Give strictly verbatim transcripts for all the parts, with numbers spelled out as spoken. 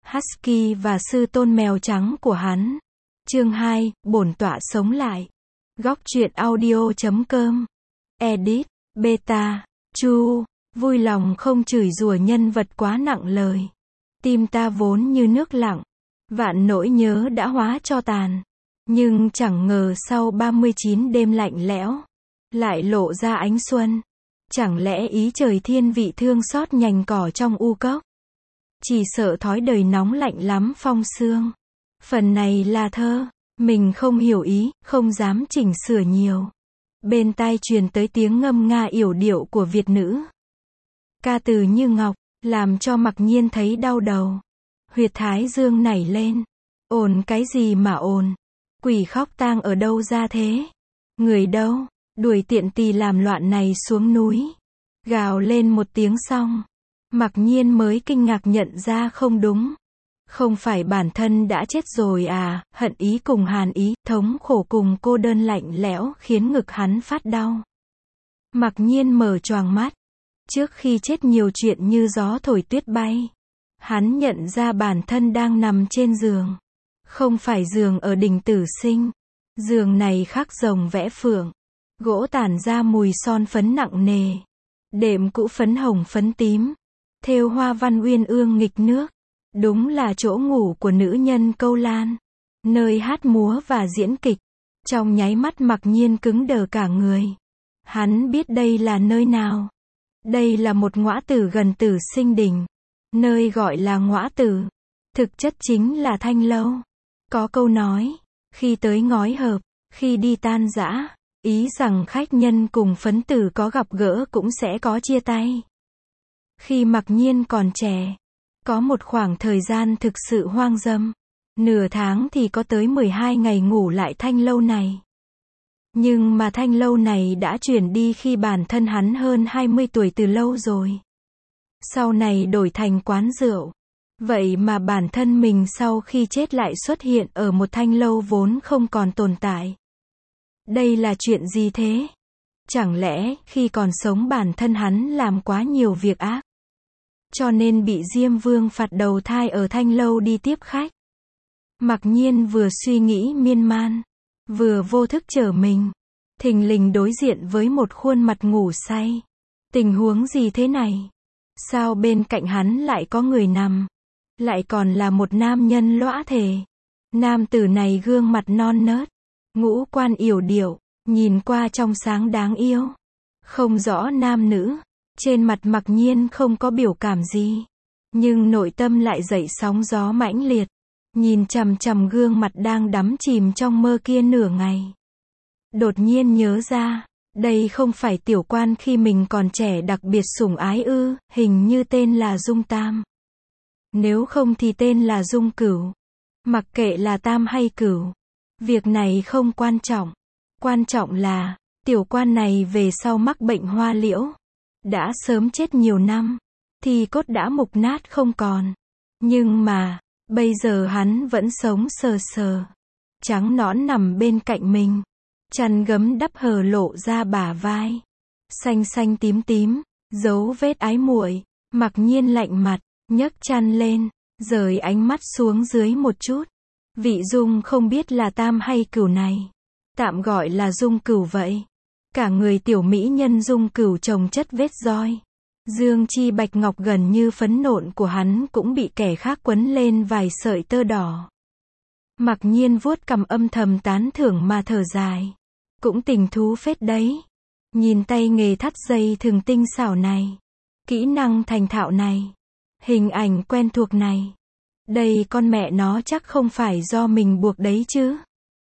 Husky và sư tôn mèo trắng của hắn. Chương hai, bổn tọa sống lại. Góc truyện audio chấm com. Edit, Beta, Chu, vui lòng không chửi rủa nhân vật quá nặng lời. Tim ta vốn như nước lặng, vạn nỗi nhớ đã hóa cho tàn. Nhưng chẳng ngờ sau ba mươi chín đêm lạnh lẽo, lại lộ ra ánh xuân. Chẳng lẽ ý trời thiên vị thương xót nhành cỏ trong u cốc? Chỉ sợ thói đời nóng lạnh lắm phong sương. Phần này là thơ, mình không hiểu ý, không dám chỉnh sửa nhiều. Bên tai truyền tới tiếng ngâm nga yểu điệu của Việt nữ. Ca từ như ngọc, làm cho Mặc Nhiên thấy đau đầu. Huyệt thái dương nảy lên. Ồn cái gì mà ồn? Quỷ khóc tang ở đâu ra thế? Người đâu? Đuổi tiện tỳ làm loạn này xuống núi. Gào lên một tiếng xong, Mặc Nhiên mới kinh ngạc nhận ra không đúng. Không phải bản thân đã chết rồi à? Hận ý cùng hàn ý, thống khổ cùng cô đơn lạnh lẽo khiến ngực hắn phát đau. Mặc Nhiên mở choàng mắt. Trước khi chết nhiều chuyện như gió thổi tuyết bay. Hắn nhận ra bản thân đang nằm trên giường. Không phải giường ở đình Tử Sinh. Giường này khắc rồng vẽ phượng. Gỗ tản ra mùi son phấn nặng nề. Đệm cũ phấn hồng phấn tím. Thêu hoa văn uyên ương nghịch nước. Đúng là chỗ ngủ của nữ nhân Câu Lan. Nơi hát múa và diễn kịch. Trong nháy mắt Mặc Nhiên cứng đờ cả người. Hắn biết đây là nơi nào. Đây là một ngõa tử gần Tử Sinh đình. Nơi gọi là ngõa tử. Thực chất chính là thanh lâu. Có câu nói, khi tới ngói hợp, khi đi tan rã. Ý rằng khách nhân cùng phấn tử có gặp gỡ cũng sẽ có chia tay. Khi Mặc Nhiên còn trẻ, có một khoảng thời gian thực sự hoang dâm. Nửa tháng thì có tới mười hai ngày ngủ lại thanh lâu này. Nhưng mà thanh lâu này đã chuyển đi khi bản thân hắn hơn hai mươi tuổi từ lâu rồi. Sau này đổi thành quán rượu. Vậy mà bản thân mình sau khi chết lại xuất hiện ở một thanh lâu vốn không còn tồn tại. Đây là chuyện gì thế? Chẳng lẽ khi còn sống bản thân hắn làm quá nhiều việc ác, cho nên bị Diêm Vương phạt đầu thai ở thanh lâu đi tiếp khách? Mặc Nhiên vừa suy nghĩ miên man, vừa vô thức trở mình, thình lình đối diện với một khuôn mặt ngủ say. Tình huống gì thế này? Sao bên cạnh hắn lại có người nằm? Lại còn là một nam nhân lõa thể. Nam tử này gương mặt non nớt, ngũ quan yểu điệu, nhìn qua trong sáng đáng yêu. Không rõ nam nữ, trên mặt Mặc Nhiên không có biểu cảm gì. Nhưng nội tâm lại dậy sóng gió mãnh liệt. Nhìn chằm chằm gương mặt đang đắm chìm trong mơ kia nửa ngày. Đột nhiên nhớ ra, đây không phải tiểu quan khi mình còn trẻ đặc biệt sủng ái ư, hình như tên là Dung Tam. Nếu không thì tên là Dung Cửu. Mặc kệ là Tam hay Cửu, việc này không quan trọng. Quan trọng là, tiểu quan này về sau mắc bệnh hoa liễu. Đã sớm chết nhiều năm, thì cốt đã mục nát không còn. Nhưng mà, bây giờ hắn vẫn sống sờ sờ. Trắng nõn nằm bên cạnh mình. Chăn gấm đắp hờ lộ ra bả vai. Xanh xanh tím tím, dấu vết ái muội. Mặc Nhiên lạnh mặt, nhấc chăn lên, rời ánh mắt xuống dưới một chút. Vị Dung không biết là Tam hay Cửu này. Tạm gọi là Dung Cửu vậy. Cả người tiểu mỹ nhân Dung Cửu chồng chất vết roi. Dương chi bạch ngọc gần như phấn nộn của hắn cũng bị kẻ khác quấn lên vài sợi tơ đỏ. Mặc Nhiên vuốt cằm âm thầm tán thưởng mà thở dài. Cũng tình thú phết đấy. Nhìn tay nghề thắt dây thừng tinh xảo này. Kỹ năng thành thạo này. Hình ảnh quen thuộc này. Đây con mẹ nó chắc không phải do mình buộc đấy chứ.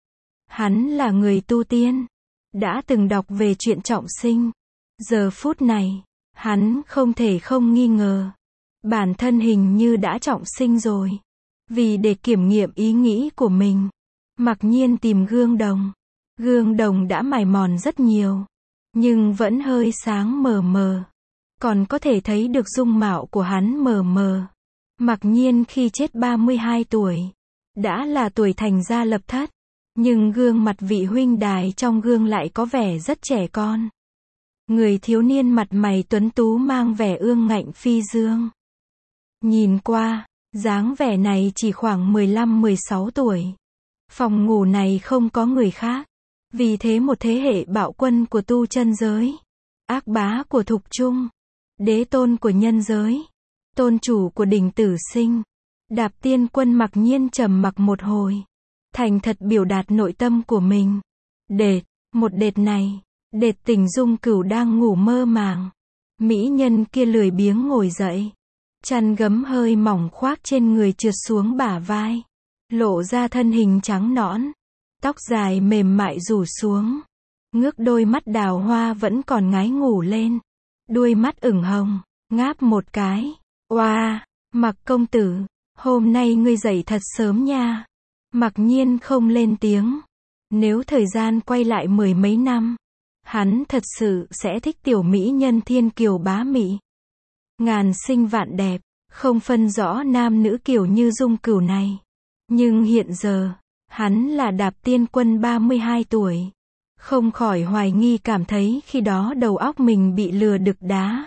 Hắn là người tu tiên. Đã từng đọc về chuyện trọng sinh. Giờ phút này, hắn không thể không nghi ngờ. Bản thân hình như đã trọng sinh rồi. Vì để kiểm nghiệm ý nghĩ của mình, Mặc Nhiên tìm gương đồng. Gương đồng đã mài mòn rất nhiều, nhưng vẫn hơi sáng mờ mờ. Còn có thể thấy được dung mạo của hắn mờ mờ. Mặc Nhiên khi chết ba mươi hai tuổi, đã là tuổi thành gia lập thất. Nhưng gương mặt vị huynh đài trong gương lại có vẻ rất trẻ con. Người thiếu niên mặt mày tuấn tú mang vẻ ương ngạnh phi dương. Nhìn qua, Dáng vẻ này chỉ khoảng mười lăm mười sáu tuổi. Phòng ngủ này không có người khác. Vì thế một thế hệ bạo quân của tu chân giới, ác bá của thục trung, đế tôn của nhân giới, tôn chủ của đỉnh Tử Sinh, Đạp Tiên Quân mặc nhiên trầm mặc một hồi, thành thật biểu đạt nội tâm của mình. Đệt, một đệt này, đệt tỉnh Dung Cửu đang ngủ mơ màng. Mỹ nhân kia lười biếng ngồi dậy, chăn gấm hơi mỏng khoác trên người trượt xuống bả vai, lộ ra thân hình trắng nõn, tóc dài mềm mại rủ xuống, ngước đôi mắt đào hoa vẫn còn ngái ngủ lên, đuôi mắt ửng hồng, ngáp một cái. Oa, Mặc công tử, hôm nay ngươi dậy thật sớm nha. Mặc nhiên không lên tiếng. Nếu thời gian quay lại mười mấy năm, hắn thật sự sẽ thích tiểu mỹ nhân thiên kiều bá mị, ngàn xinh vạn đẹp, không phân rõ nam nữ kiểu như Dung Cửu này. Nhưng hiện giờ, hắn là Đạp Tiên Quân ba mươi hai tuổi, không khỏi hoài nghi cảm thấy khi đó đầu óc mình bị lừa đực đá.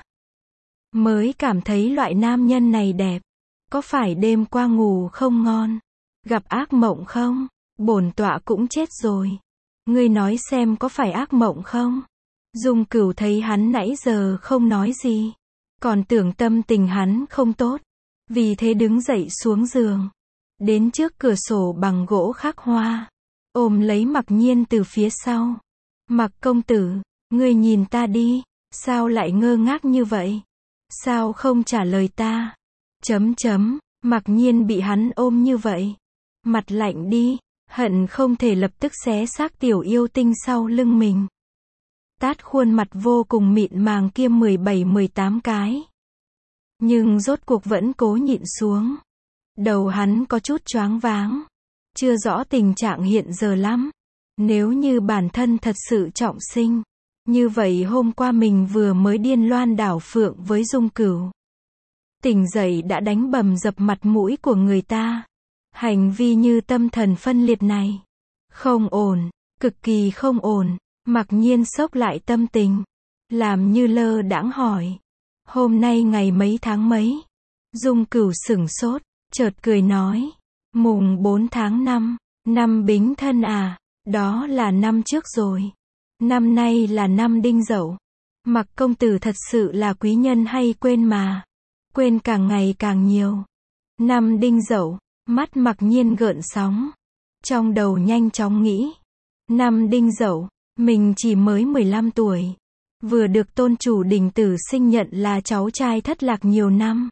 Mới cảm thấy loại nam nhân này đẹp. Có phải đêm qua ngủ không ngon? Gặp ác mộng không? Bổn tọa cũng chết rồi. Ngươi nói xem có phải ác mộng không? Dung Cửu thấy hắn nãy giờ không nói gì, còn tưởng tâm tình hắn không tốt. Vì thế đứng dậy xuống giường, đến trước cửa sổ bằng gỗ khắc hoa, ôm lấy Mặc Nhiên từ phía sau. Mặc công tử, ngươi nhìn ta đi, sao lại ngơ ngác như vậy? Sao không trả lời ta? Chấm chấm, Mặc Nhiên bị hắn ôm như vậy, mặt lạnh đi, hận không thể lập tức xé xác tiểu yêu tinh sau lưng mình. Tát khuôn mặt vô cùng mịn màng kia mười bảy mười tám cái. Nhưng rốt cuộc vẫn cố nhịn xuống. Đầu hắn có chút choáng váng, chưa rõ tình trạng hiện giờ lắm. Nếu như bản thân thật sự trọng sinh, như vậy hôm qua mình vừa mới điên loan đảo phượng với Dung Cửu, tỉnh dậy đã đánh bầm dập mặt mũi của người ta. Hành vi như tâm thần phân liệt này, không ổn, cực kỳ không ổn. Mặc nhiên sốc lại tâm tình, làm như lơ đãng hỏi, hôm nay ngày mấy tháng mấy? Dung Cửu sửng sốt, chợt cười nói, mùng bốn tháng năm, năm Bính Thân à, đó là năm trước rồi. Năm nay là năm Đinh Dậu. Mặc công tử thật sự là quý nhân hay quên mà? Quên càng ngày càng nhiều. Năm Đinh Dậu, mắt Mặc Nhiên gợn sóng, trong đầu nhanh chóng nghĩ, năm Đinh Dậu, mình chỉ mới mười lăm tuổi, vừa được tôn chủ đỉnh Tử Sinh nhận là cháu trai thất lạc nhiều năm.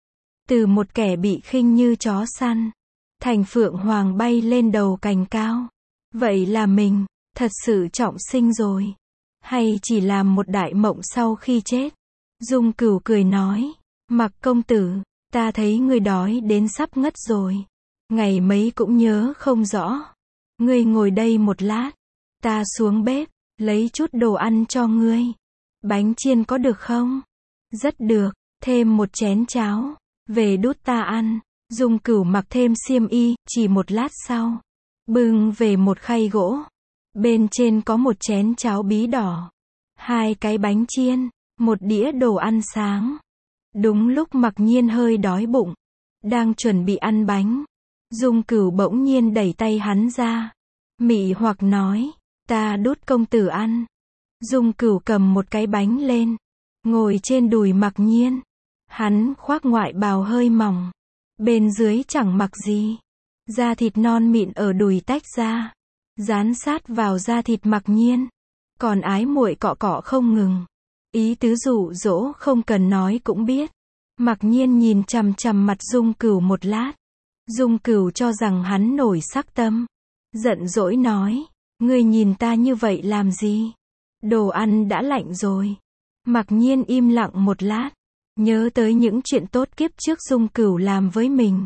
Từ một kẻ bị khinh như chó săn, thành phượng hoàng bay lên đầu cành cao. Vậy là mình, thật sự trọng sinh rồi. Hay chỉ làm một đại mộng sau khi chết? Dung Cửu cười nói, Mặc công tử, ta thấy ngươi đói đến sắp ngất rồi. Ngày mấy cũng nhớ không rõ. Ngươi ngồi đây một lát, ta xuống bếp, lấy chút đồ ăn cho ngươi. Bánh chiên có được không? Rất được, thêm một chén cháo, về đút ta ăn. Dung Cửu mặc thêm xiêm y, chỉ một lát sau, bưng về một khay gỗ. Bên trên có một chén cháo bí đỏ, hai cái bánh chiên, một đĩa đồ ăn sáng. Đúng lúc Mặc Nhiên hơi đói bụng, đang chuẩn bị ăn bánh, Dung Cửu bỗng nhiên đẩy tay hắn ra, mị hoặc nói, ta đút công tử ăn. Dung Cửu cầm một cái bánh lên, ngồi trên đùi Mặc Nhiên. Hắn khoác ngoại bào hơi mỏng, bên dưới chẳng mặc gì, da thịt non mịn ở đùi tách ra, dán sát vào da thịt Mặc Nhiên, còn ái muội cọ cọ không ngừng. Ý tứ dụ dỗ không cần nói cũng biết. Mặc Nhiên nhìn chằm chằm mặt Dung Cửu một lát. Dung Cửu cho rằng hắn nổi sắc tâm, giận dỗi nói, ngươi nhìn ta như vậy làm gì? Đồ ăn đã lạnh rồi. Mặc Nhiên im lặng một lát, nhớ tới những chuyện tốt kiếp trước Dung Cửu làm với mình.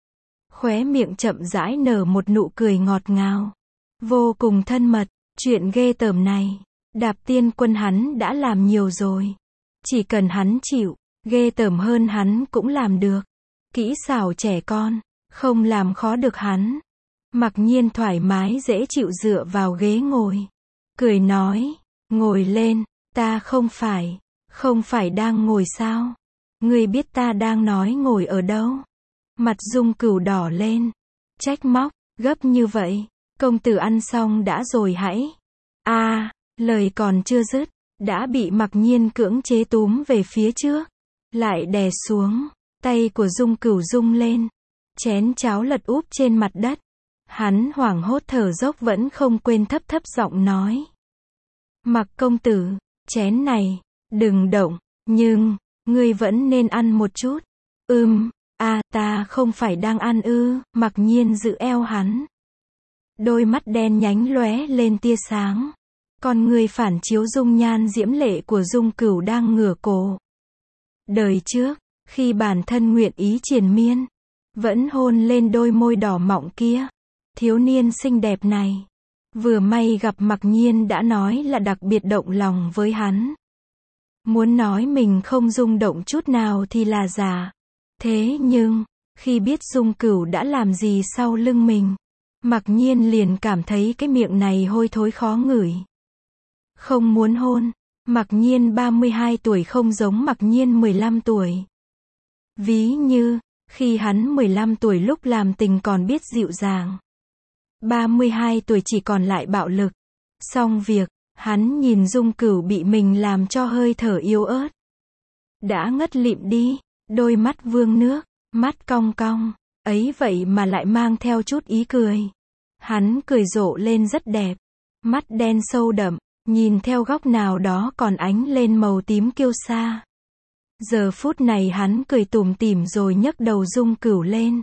Khóe miệng chậm rãi nở một nụ cười ngọt ngào, vô cùng thân mật. Chuyện ghê tởm này, Đạp Tiên Quân hắn đã làm nhiều rồi. Chỉ cần hắn chịu, ghê tởm hơn hắn cũng làm được. Kỹ xảo trẻ con, không làm khó được hắn. Mặc Nhiên thoải mái dễ chịu dựa vào ghế ngồi, cười nói, ngồi lên, ta không phải, không phải đang ngồi sao? Ngươi biết ta đang nói ngồi ở đâu? Mặt Dung Cửu đỏ lên, trách móc, gấp như vậy, công tử ăn xong đã rồi hãy. A, à, lời còn chưa dứt, đã bị Mặc Nhiên cưỡng chế túm về phía trước, lại đè xuống, tay của Dung Cửu rung lên, chén cháo lật úp trên mặt đất. Hắn hoảng hốt thở dốc vẫn không quên thấp thấp giọng nói. Mặc công tử, chén này, đừng động, nhưng, ngươi vẫn nên ăn một chút. Ừm, a, à, ta không phải đang ăn ư, Mặc Nhiên giữ eo hắn. Đôi mắt đen nhánh lóe lên tia sáng. Con người phản chiếu dung nhan diễm lệ của Dung Cửu đang ngửa cổ. Đời trước, khi bản thân nguyện ý triền miên, vẫn hôn lên đôi môi đỏ mọng kia. Thiếu niên xinh đẹp này, vừa may gặp Mặc Nhiên đã nói là đặc biệt động lòng với hắn. Muốn nói mình không rung động chút nào thì là giả. Thế nhưng, khi biết Dung Cửu đã làm gì sau lưng mình, Mặc Nhiên liền cảm thấy cái miệng này hôi thối khó ngửi. Không muốn hôn, Mặc Nhiên ba mươi hai tuổi không giống Mặc Nhiên mười lăm tuổi. Ví như, khi hắn mười lăm tuổi lúc làm tình còn biết dịu dàng. ba mươi hai tuổi chỉ còn lại bạo lực. Xong việc, hắn nhìn Dung Cửu bị mình làm cho hơi thở yếu ớt. Đã ngất lịm đi, đôi mắt vương nước, mắt cong cong, ấy vậy mà lại mang theo chút ý cười. Hắn cười rộ lên rất đẹp, mắt đen sâu đậm, nhìn theo góc nào đó còn ánh lên màu tím kiêu sa. Giờ phút này hắn cười tủm tỉm rồi nhấc đầu Dung Cửu lên.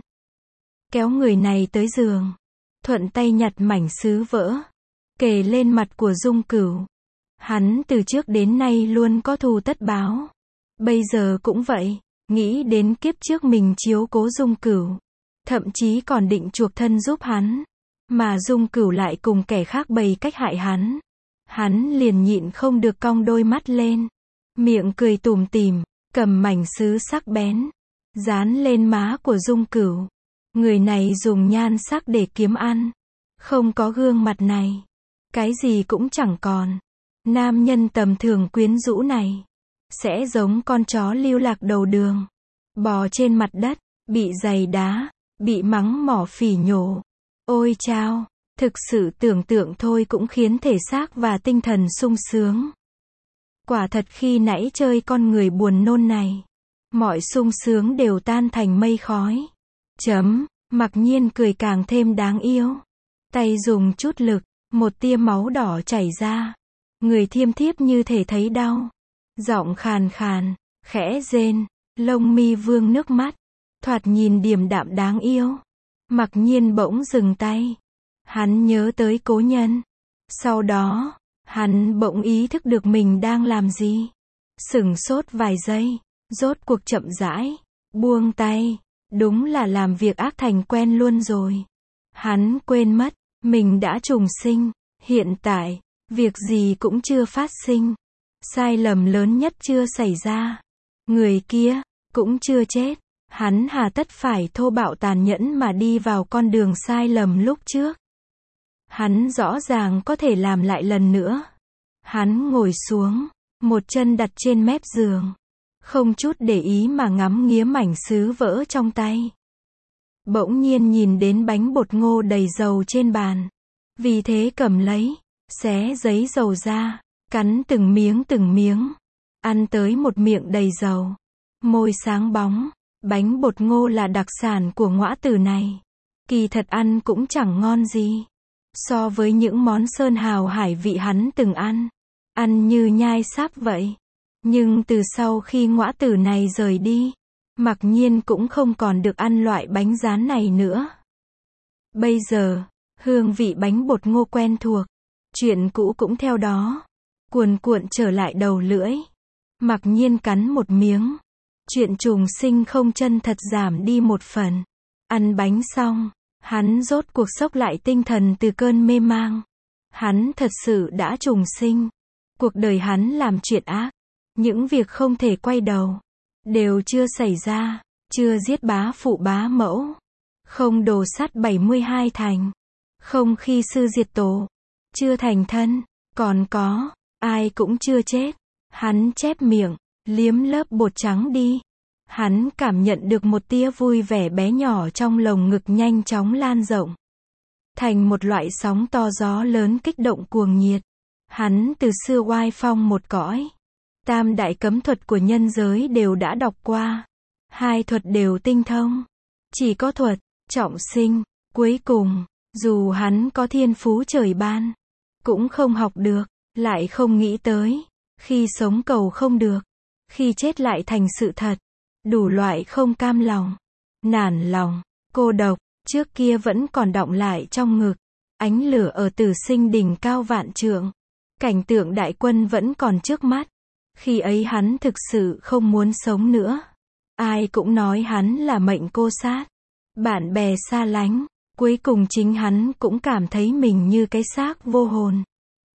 Kéo người này tới giường. Thuận tay nhặt mảnh sứ vỡ. Kề lên mặt của Dung Cửu. Hắn từ trước đến nay luôn có thù tất báo. Bây giờ cũng vậy. Nghĩ đến kiếp trước mình chiếu cố Dung Cửu. Thậm chí còn định chuộc thân giúp hắn. Mà Dung Cửu lại cùng kẻ khác bày cách hại hắn. Hắn liền nhịn không được cong đôi mắt lên. Miệng cười tủm tỉm. Cầm mảnh sứ sắc bén. Dán lên má của Dung Cửu. Người này dùng nhan sắc để kiếm ăn. Không có gương mặt này. Cái gì cũng chẳng còn. Nam nhân tầm thường quyến rũ này. Sẽ giống con chó lưu lạc đầu đường. Bò trên mặt đất. Bị giày đá. Bị mắng mỏ phỉ nhổ. Ôi chao. Thực sự tưởng tượng thôi cũng khiến thể xác và tinh thần sung sướng. Quả thật khi nãy chơi con người buồn nôn này. Mọi sung sướng đều tan thành mây khói. Chấm. Mặc Nhiên cười càng thêm đáng yêu. Tay dùng chút lực, một tia máu đỏ chảy ra. Người thiêm thiếp như thể thấy đau. Giọng khàn khàn, khẽ rên, lông mi vương nước mắt. Thoạt nhìn điềm đạm đáng yêu. Mặc Nhiên bỗng dừng tay. Hắn nhớ tới cố nhân. Sau đó, hắn bỗng ý thức được mình đang làm gì. Sửng sốt vài giây, rốt cuộc chậm rãi, buông tay. Đúng là làm việc ác thành quen luôn rồi. Hắn quên mất, mình đã trùng sinh. Hiện tại, việc gì cũng chưa phát sinh. Sai lầm lớn nhất chưa xảy ra. Người kia, cũng chưa chết. Hắn hà tất phải thô bạo tàn nhẫn mà đi vào con đường sai lầm lúc trước. Hắn rõ ràng có thể làm lại lần nữa. Hắn ngồi xuống, một chân đặt trên mép giường. Không chút để ý mà ngắm nghía mảnh sứ vỡ trong tay. Bỗng nhiên nhìn đến bánh bột ngô đầy dầu trên bàn. Vì thế cầm lấy, xé giấy dầu ra, cắn từng miếng từng miếng. Ăn tới một miệng đầy dầu. Môi sáng bóng, bánh bột ngô là đặc sản của ngõa tử này. Kỳ thật ăn cũng chẳng ngon gì. So với những món sơn hào hải vị hắn từng ăn. Ăn như nhai sáp vậy. Nhưng từ sau khi ngõa tử này rời đi, Mặc Nhiên cũng không còn được ăn loại bánh rán này nữa. Bây giờ, hương vị bánh bột ngô quen thuộc. Chuyện cũ cũng theo đó. Cuồn cuộn trở lại đầu lưỡi. Mặc Nhiên cắn một miếng. Chuyện trùng sinh không chân thật giảm đi một phần. Ăn bánh xong, hắn rốt cuộc xốc lại tinh thần từ cơn mê mang. Hắn thật sự đã trùng sinh. Cuộc đời hắn làm chuyện ác. Những việc không thể quay đầu. Đều chưa xảy ra. Chưa giết bá phụ bá mẫu. Không đồ sắt bảy mươi hai thành. Không khi sư diệt tổ. Chưa thành thân. Còn có, ai cũng chưa chết. Hắn chép miệng, liếm lớp bột trắng đi. Hắn cảm nhận được một tia vui vẻ bé nhỏ trong lồng ngực nhanh chóng lan rộng. Thành một loại sóng to gió lớn kích động cuồng nhiệt. Hắn từ xưa oai phong một cõi. Tam đại cấm thuật của nhân giới đều đã đọc qua. Hai thuật đều tinh thông. Chỉ có thuật, trọng sinh, cuối cùng, dù hắn có thiên phú trời ban, cũng không học được, lại không nghĩ tới. Khi sống cầu không được, khi chết lại thành sự thật. Đủ loại không cam lòng, nản lòng, cô độc, trước kia vẫn còn đọng lại trong ngực. Ánh lửa ở Tử Sinh đỉnh cao vạn trượng. Cảnh tượng đại quân vẫn còn trước mắt. Khi ấy hắn thực sự không muốn sống nữa. Ai cũng nói hắn là mệnh cô sát. Bạn bè xa lánh. Cuối cùng chính hắn cũng cảm thấy mình như cái xác vô hồn.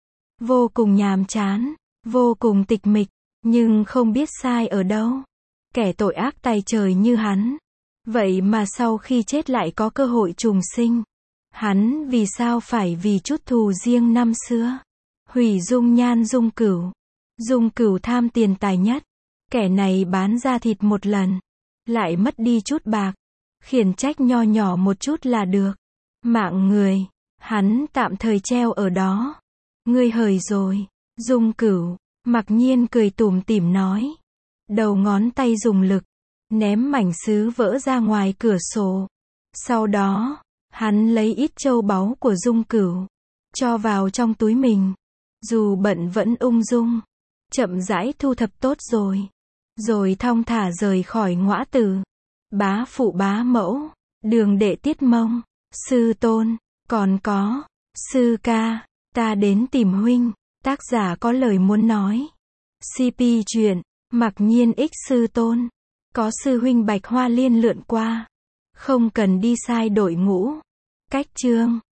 Vô cùng nhàm chán, vô cùng tịch mịch, nhưng không biết sai ở đâu. Kẻ tội ác tày trời như hắn. Vậy mà sau khi chết lại có cơ hội trùng sinh. Hắn vì sao phải vì chút thù riêng năm xưa. Hủy dung nhan Dung Cửu. Dung Cửu tham tiền tài nhất. Kẻ này bán da thịt một lần. Lại mất đi chút bạc. Khiển trách nho nhỏ một chút là được. Mạng người. Hắn tạm thời treo ở đó. Ngươi hời rồi. Dung Cửu. Mặc nhiên cười tủm tỉm nói. Đầu ngón tay dùng lực. Ném mảnh sứ vỡ ra ngoài cửa sổ. Sau đó, hắn lấy ít châu báu của Dung Cửu. Cho vào trong túi mình. Dù bận vẫn ung dung. Chậm rãi thu thập tốt rồi. Rồi thong thả rời khỏi ngõa tử. Bá phụ bá mẫu. Đường đệ Tiết Mông. Sư tôn. Còn có. Sư ca. Ta đến tìm huynh. Tác giả có lời muốn nói. xê pê truyện. Mặc nhiên ích sư tôn. Có sư huynh Bạch Hoa Liên lượn qua. Không cần đi sai đội ngũ. Cách chương.